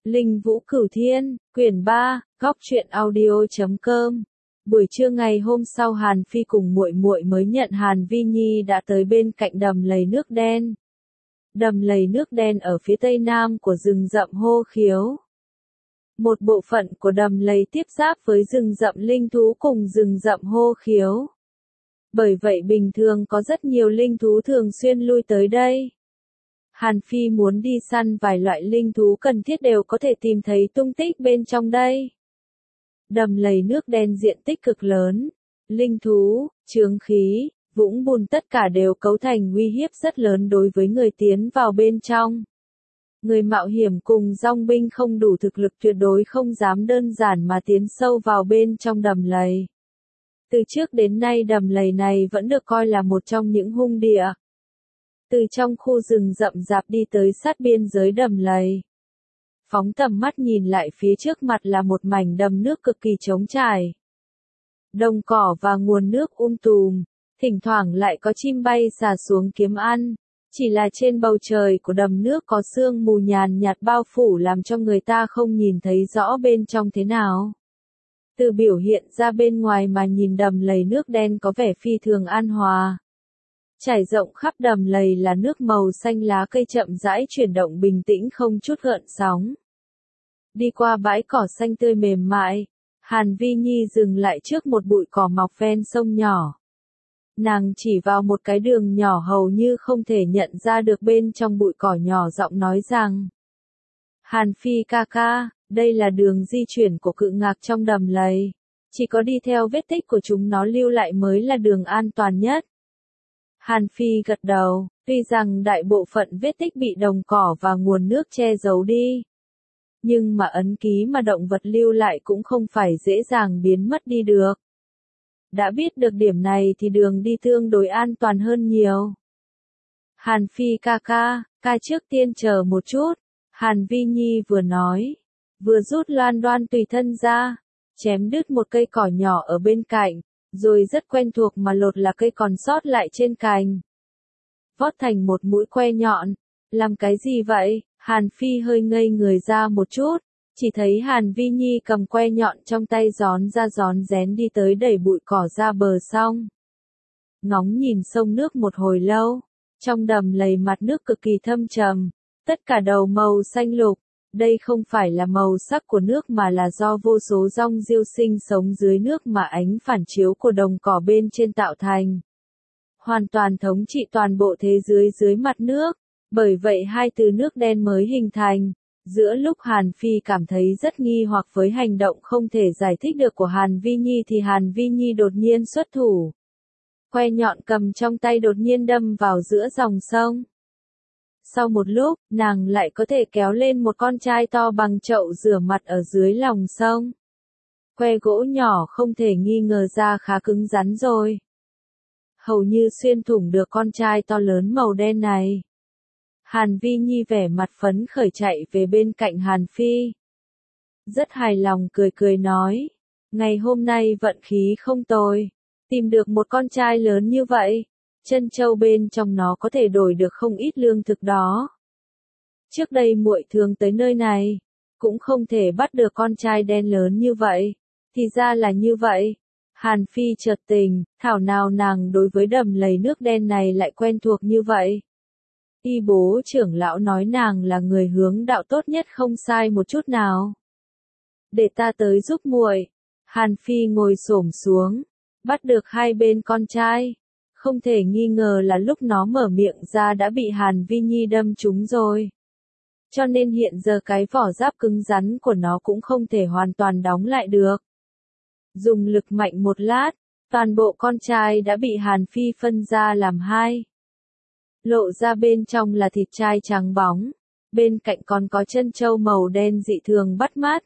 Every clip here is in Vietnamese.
Linh Vũ Cửu Thiên, quyển 3, góc truyện audio.com. Buổi trưa ngày hôm sau Hàn Phi cùng muội muội mới nhận Hàn Vi Nhi đã tới bên cạnh đầm lầy nước đen. Đầm lầy nước đen ở phía tây nam của rừng rậm Hô Khiếu. Một bộ phận của đầm lầy tiếp giáp với rừng rậm linh thú cùng rừng rậm Hô Khiếu. Bởi vậy bình thường có rất nhiều linh thú thường xuyên lui tới đây. Hàn Phi muốn đi săn vài loại linh thú cần thiết đều có thể tìm thấy tung tích bên trong đây. Đầm lầy nước đen diện tích cực lớn, linh thú, chướng khí, vũng bùn tất cả đều cấu thành uy hiếp rất lớn đối với người tiến vào bên trong. Người mạo hiểm cùng dòng binh không đủ thực lực tuyệt đối không dám đơn giản mà tiến sâu vào bên trong đầm lầy. Từ trước đến nay đầm lầy này vẫn được coi là một trong những hung địa. Từ trong khu rừng rậm rạp đi tới sát biên giới đầm lầy. Phóng tầm mắt nhìn lại phía trước mặt là một mảnh đầm nước cực kỳ trống trải. Đồng cỏ và nguồn nước tùm, thỉnh thoảng lại có chim bay xà xuống kiếm ăn. Chỉ là trên bầu trời của đầm nước có sương mù nhàn nhạt bao phủ làm cho người ta không nhìn thấy rõ bên trong thế nào. Từ biểu hiện ra bên ngoài mà nhìn đầm lầy nước đen có vẻ phi thường an hòa. Trải rộng khắp đầm lầy là nước màu xanh lá cây chậm rãi chuyển động bình tĩnh không chút gợn sóng. Đi qua bãi cỏ xanh tươi mềm mại, Hàn Vi Nhi dừng lại trước một bụi cỏ mọc ven sông nhỏ. Nàng chỉ vào một cái đường nhỏ hầu như không thể nhận ra được bên trong bụi cỏ nhỏ giọng nói rằng: Hàn Phi ca ca, đây là đường di chuyển của cự ngạc trong đầm lầy. Chỉ có đi theo vết tích của chúng nó lưu lại mới là đường an toàn nhất. Hàn Phi gật đầu, tuy rằng đại bộ phận vết tích bị đồng cỏ và nguồn nước che giấu đi. Nhưng mà ấn ký mà động vật lưu lại cũng không phải dễ dàng biến mất đi được. Đã biết được điểm này thì đường đi tương đối an toàn hơn nhiều. Hàn Phi ca ca trước tiên chờ một chút. Hàn Vi Nhi vừa nói, vừa rút loan đoan tùy thân ra, chém đứt một cây cỏ nhỏ ở bên cạnh, rồi rất quen thuộc mà lột là cây còn sót lại trên cành. Vót thành một mũi que nhọn. Làm cái gì vậy? Hàn Phi hơi ngây người ra một chút, chỉ thấy Hàn Vi Nhi cầm que nhọn trong tay gión ra gión rén đi tới đẩy bụi cỏ ra bờ sông. Ngóng nhìn sông nước một hồi lâu, trong đầm lầy mặt nước cực kỳ thâm trầm, tất cả đầu màu xanh lục. Đây không phải là màu sắc của nước mà là do vô số rong diêu sinh sống dưới nước mà ánh phản chiếu của đồng cỏ bên trên tạo thành. Hoàn toàn thống trị toàn bộ thế giới dưới mặt nước, bởi vậy hai từ nước đen mới hình thành. Giữa lúc Hàn Phi cảm thấy rất nghi hoặc với hành động không thể giải thích được của Hàn Vi Nhi thì Hàn Vi Nhi đột nhiên xuất thủ. Que nhọn cầm trong tay đột nhiên đâm vào giữa dòng sông. Sau một lúc, nàng lại có thể kéo lên một con trai to bằng chậu rửa mặt ở dưới lòng sông. Que gỗ nhỏ không thể nghi ngờ ra khá cứng rắn rồi. Hầu như xuyên thủng được con trai to lớn màu đen này. Hàn Vi Nhi vẻ mặt phấn khởi chạy về bên cạnh Hàn Phi. Rất hài lòng cười cười nói, ngày hôm nay vận khí không tồi, tìm được một con trai lớn như vậy. Chân châu bên trong nó có thể đổi được không ít lương thực đó. Trước đây muội thường tới nơi này, cũng không thể bắt được con trai đen lớn như vậy. Thì ra là như vậy. Hàn Phi chợt tình, thảo nào nàng đối với đầm lầy nước đen này lại quen thuộc như vậy. Y bố trưởng lão nói nàng là người hướng đạo tốt nhất không sai một chút nào. Để ta tới giúp muội. Hàn Phi ngồi xổm xuống, bắt được hai bên con trai. Không thể nghi ngờ là lúc nó mở miệng ra đã bị Hàn Vi Nhi đâm trúng rồi. Cho nên hiện giờ cái vỏ giáp cứng rắn của nó cũng không thể hoàn toàn đóng lại được. Dùng lực mạnh một lát, toàn bộ con trai đã bị Hàn Phi phân ra làm hai. Lộ ra bên trong là thịt trai trắng bóng, bên cạnh còn có chân trâu màu đen dị thường bắt mắt.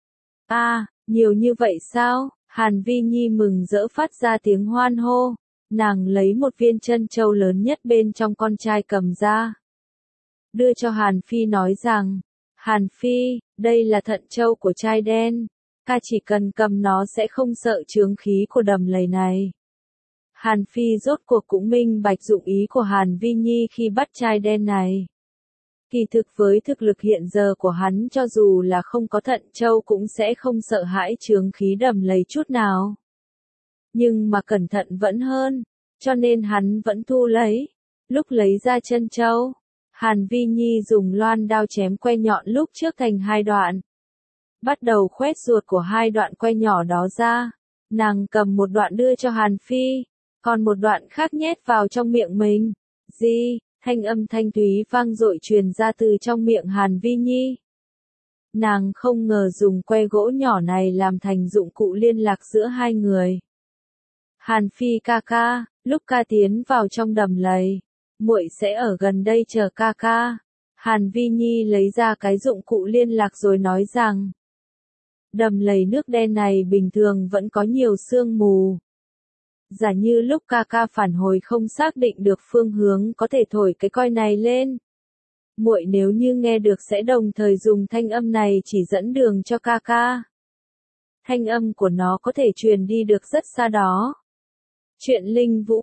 Nhiều như vậy sao? Hàn Vi Nhi mừng rỡ phát ra tiếng hoan hô. Nàng lấy một viên chân trâu lớn nhất bên trong con trai cầm ra. Đưa cho Hàn Phi nói rằng, Hàn Phi, đây là thận trâu của trai đen. Ca chỉ cần cầm nó sẽ không sợ chướng khí của đầm lầy này. Hàn Phi rốt cuộc cũng minh bạch dụng ý của Hàn Vi Nhi khi bắt trai đen này. Kỳ thực với thực lực hiện giờ của hắn cho dù là không có thận châu cũng sẽ không sợ hãi chướng khí đầm lầy chút nào. Nhưng mà cẩn thận vẫn hơn, cho nên hắn vẫn thu lấy. Lúc lấy ra chân châu, Hàn Vi Nhi dùng loan đao chém que nhọn lúc trước thành hai đoạn. Bắt đầu khoét ruột của hai đoạn que nhỏ đó ra. Nàng cầm một đoạn đưa cho Hàn Phi, còn một đoạn khác nhét vào trong miệng mình. Gì? Thanh âm thanh thúy vang dội truyền ra từ trong miệng Hàn Vi Nhi. Nàng không ngờ dùng que gỗ nhỏ này làm thành dụng cụ liên lạc giữa hai người. Hàn Phi ca ca, lúc ca tiến vào trong đầm lầy, muội sẽ ở gần đây chờ ca ca. Hàn Vi Nhi lấy ra cái dụng cụ liên lạc rồi nói rằng, đầm lầy nước đen này bình thường vẫn có nhiều sương mù. Giả như lúc ca ca phản hồi không xác định được phương hướng có thể thổi cái coi này lên. Muội nếu như nghe được sẽ đồng thời dùng thanh âm này chỉ dẫn đường cho ca ca. Thanh âm của nó có thể truyền đi được rất xa đó. Chuyện Linh Vũ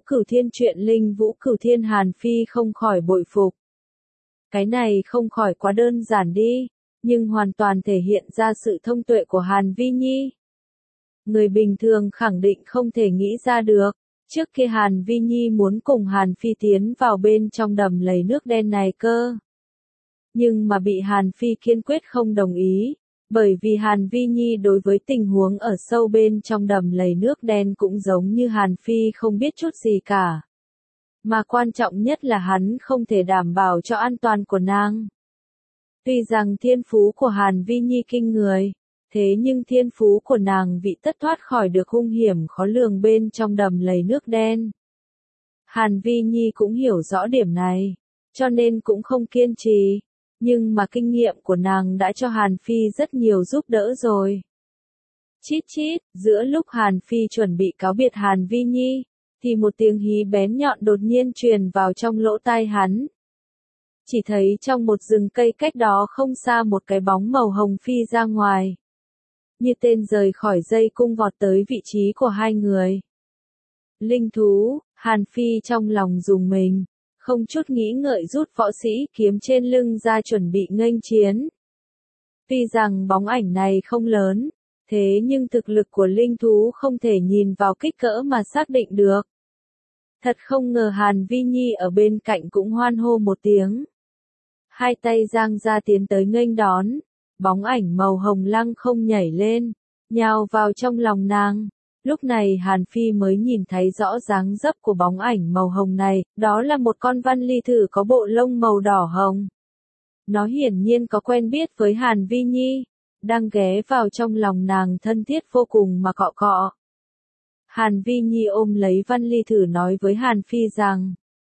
Cửu Thiên Hàn Phi không khỏi bội phục. Cái này không khỏi quá đơn giản đi, nhưng hoàn toàn thể hiện ra sự thông tuệ của Hàn Vi Nhi. Người bình thường khẳng định không thể nghĩ ra được. Trước khi Hàn Vi Nhi muốn cùng Hàn Phi tiến vào bên trong đầm lầy nước đen này cơ. Nhưng mà bị Hàn Phi kiên quyết không đồng ý, bởi vì Hàn Vi Nhi đối với tình huống ở sâu bên trong đầm lầy nước đen cũng giống như Hàn Phi không biết chút gì cả. Mà quan trọng nhất là hắn không thể đảm bảo cho an toàn của nàng. Tuy rằng thiên phú của Hàn Vi Nhi kinh người, thế nhưng thiên phú của nàng vị tất thoát khỏi được hung hiểm khó lường bên trong đầm lầy nước đen. Hàn Vi Nhi cũng hiểu rõ điểm này, cho nên cũng không kiên trì, nhưng mà kinh nghiệm của nàng đã cho Hàn Phi rất nhiều giúp đỡ rồi. Chít chít, giữa lúc Hàn Phi chuẩn bị cáo biệt Hàn Vi Nhi, thì một tiếng hí bén nhọn đột nhiên truyền vào trong lỗ tai hắn. Chỉ thấy trong một rừng cây cách đó không xa một cái bóng màu hồng phi ra ngoài. Như tên rời khỏi dây cung vọt tới vị trí của hai người. Linh thú, Hàn Phi trong lòng rùng mình, không chút nghĩ ngợi rút võ sĩ kiếm trên lưng ra chuẩn bị nghênh chiến. Tuy rằng bóng ảnh này không lớn, thế nhưng thực lực của linh thú không thể nhìn vào kích cỡ mà xác định được. Thật không ngờ Hàn Vi Nhi ở bên cạnh cũng hoan hô một tiếng. Hai tay giang ra tiến tới nghênh đón, bóng ảnh màu hồng lăng không nhảy lên, nhào vào trong lòng nàng. Lúc này Hàn Phi mới nhìn thấy rõ dáng dấp của bóng ảnh màu hồng này, đó là một con văn ly thử có bộ lông màu đỏ hồng. Nó hiển nhiên có quen biết với Hàn Vi Nhi, đang ghé vào trong lòng nàng thân thiết vô cùng mà cọ cọ. Hàn Vi Nhi ôm lấy văn ly thử nói với Hàn Phi rằng,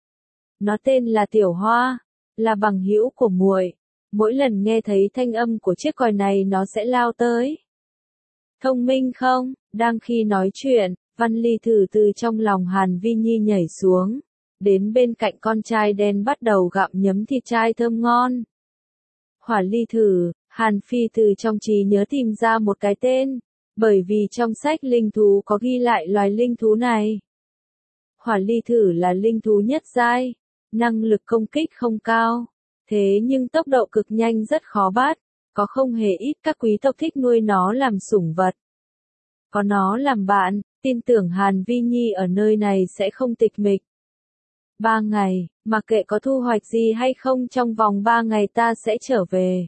nó tên là Tiểu Hoa, là bằng hữu của muội. Mỗi lần nghe thấy thanh âm của chiếc còi này nó sẽ lao tới. Thông minh không? Đang khi nói chuyện, văn ly thử từ trong lòng Hàn Vi Nhi nhảy xuống, đến bên cạnh con trai đen bắt đầu gặm nhấm thịt trai thơm ngon. Hỏa ly thử, Hàn Phi từ trong trí nhớ tìm ra một cái tên, bởi vì trong sách linh thú có ghi lại loài linh thú này. Hỏa ly thử là linh thú nhất giai, năng lực công kích không cao, thế nhưng tốc độ cực nhanh rất khó bắt, có không hề ít các quý tộc thích nuôi nó làm sủng vật. Có nó làm bạn, tin tưởng Hàn Vi Nhi ở nơi này sẽ không tịch mịch. 3 ngày, mặc kệ có thu hoạch gì hay không trong vòng 3 ngày ta sẽ trở về.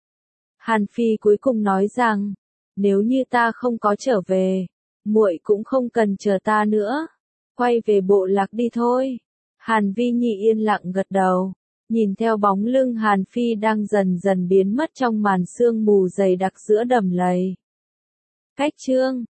Hàn Phi cuối cùng nói rằng, nếu như ta không có trở về, muội cũng không cần chờ ta nữa. Quay về bộ lạc đi thôi. Hàn Vi Nhi yên lặng gật đầu, nhìn theo bóng lưng Hàn Phi đang dần dần biến mất trong màn sương mù dày đặc giữa đầm lầy. Cách chương